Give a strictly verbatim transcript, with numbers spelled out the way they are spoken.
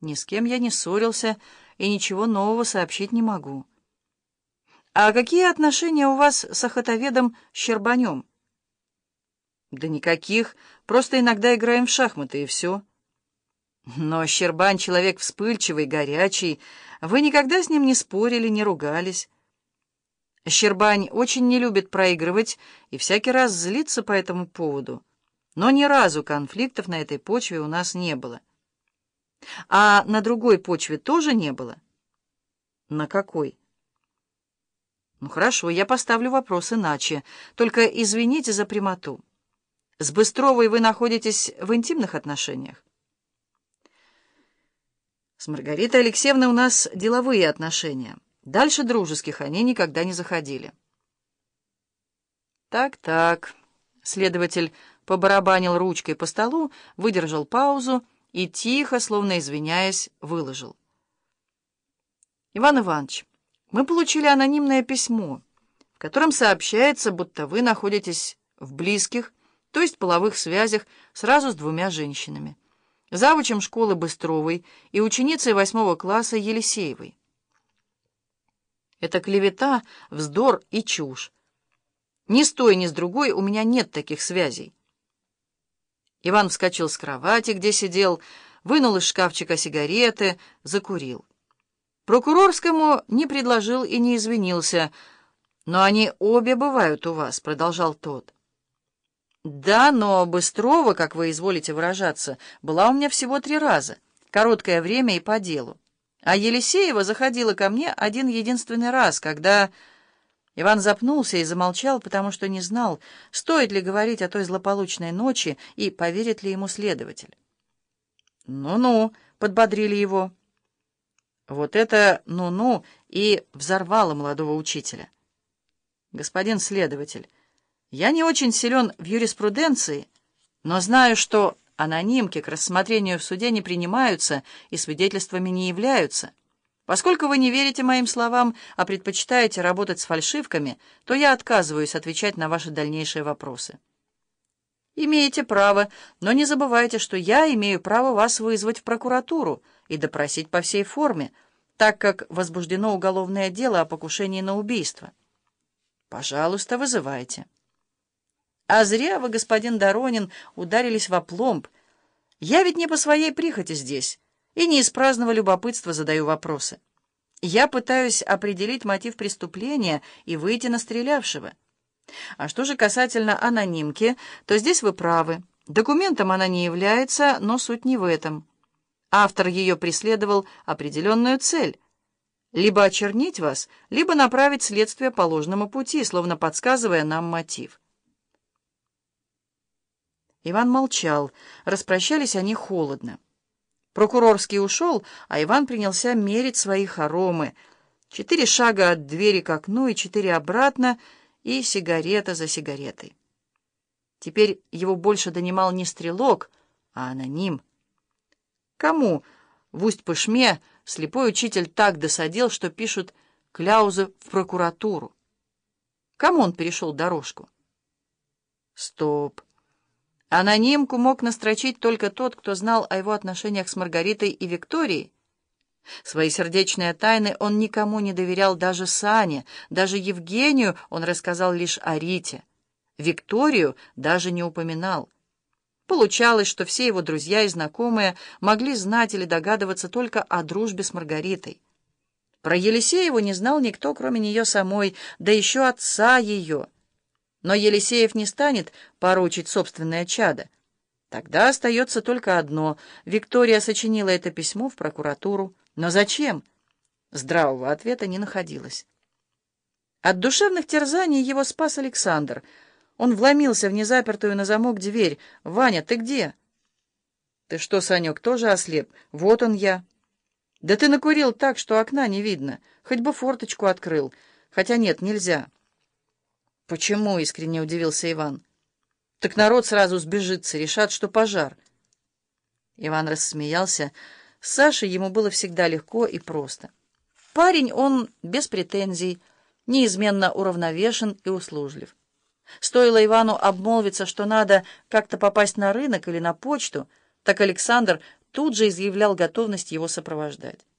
Ни с кем я не ссорился и ничего нового сообщить не могу. А какие отношения у вас с охотоведом Щербанем? Да никаких, просто иногда играем в шахматы и все. Но Щербань человек вспыльчивый, горячий. Вы никогда с ним не спорили, не ругались. Щербань очень не любит проигрывать и всякий раз злится по этому поводу. Но ни разу конфликтов на этой почве у нас не было. А на другой почве тоже не было? На какой? Ну хорошо, я поставлю вопрос иначе. Только извините за прямоту. С Быстровой вы находитесь в интимных отношениях? С Маргаритой Алексеевной у нас деловые отношения. Дальше дружеских они никогда не заходили. Так-так. Следователь побарабанил ручкой по столу, выдержал паузу и тихо, словно извиняясь, выложил. Иван Иванович, мы получили анонимное письмо, в котором сообщается, будто вы находитесь в близких, то есть половых связях, сразу с двумя женщинами. Завучем школы Быстровой и ученицей восьмого класса Елисеевой. Это клевета, вздор и чушь. Ни с той, ни с другой у меня нет таких связей. Иван вскочил с кровати, где сидел, вынул из шкафчика сигареты, закурил. Прокурорскому не предложил и не извинился. «Но они обе бывают у вас», — продолжал тот. «Да, но Быстрова, как вы изволите выражаться, была у меня всего три раза, короткое время и по делу. А Елисеева заходила ко мне один единственный раз, когда...» Иван запнулся и замолчал, потому что не знал, стоит ли говорить о той злополучной ночи и поверит ли ему следователь. «Ну-ну», — подбодрили его. Вот это «ну-ну» и взорвало молодого учителя. «Господин следователь, я не очень силен в юриспруденции, но знаю, что анонимки к рассмотрению в суде не принимаются и свидетельствами не являются. Поскольку вы не верите моим словам, а предпочитаете работать с фальшивками, то я отказываюсь отвечать на ваши дальнейшие вопросы. Имеете право, но не забывайте, что я имею право вас вызвать в прокуратуру и допросить по всей форме, так как возбуждено уголовное дело о покушении на убийство. Пожалуйста, вызывайте. А зря вы, господин Доронин, ударились в опломб. Я ведь не по своей прихоти здесь, и не из праздного любопытства задаю вопросы. Я пытаюсь определить мотив преступления и выйти на стрелявшего. А что же касательно анонимки, то здесь вы правы. Документом она не является, но суть не в этом. Автор ее преследовал определенную цель. Либо очернить вас, либо направить следствие по ложному пути, словно подсказывая нам мотив. Иван молчал. Распрощались они холодно. Прокурорский ушел, а Иван принялся мерить свои хоромы. Четыре шага от двери к окну и четыре обратно, и сигарета за сигаретой. Теперь его больше донимал не стрелок, а аноним. Кому в Усть-Пышме слепой учитель так досадил, что пишут кляузы в прокуратуру? Кому он перешел дорожку? Стоп. Анонимку мог настрочить только тот, кто знал о его отношениях с Маргаритой и Викторией. Свои сердечные тайны он никому не доверял, даже Сане, даже Евгению он рассказал лишь о Рите. Викторию даже не упоминал. Получалось, что все его друзья и знакомые могли знать или догадываться только о дружбе с Маргаритой. Про Елисееву не знал никто, кроме нее самой, да еще отца ее. Но Елисеев не станет порочить собственное чадо. Тогда остается только одно. Виктория сочинила это письмо в прокуратуру. Но зачем? Здравого ответа не находилось. От душевных терзаний его спас Александр. Он вломился в незапертую на замок дверь. «Ваня, ты где?» «Ты что, Санек, тоже ослеп? Вот он я». «Да ты накурил так, что окна не видно. Хоть бы форточку открыл. Хотя нет, нельзя». «Почему?» — искренне удивился Иван. «Так народ сразу сбежится, решат, что пожар». Иван рассмеялся. С Сашей ему было всегда легко и просто. Парень он без претензий, неизменно уравновешен и услужлив. Стоило Ивану обмолвиться, что надо как-то попасть на рынок или на почту, так Александр тут же изъявлял готовность его сопровождать.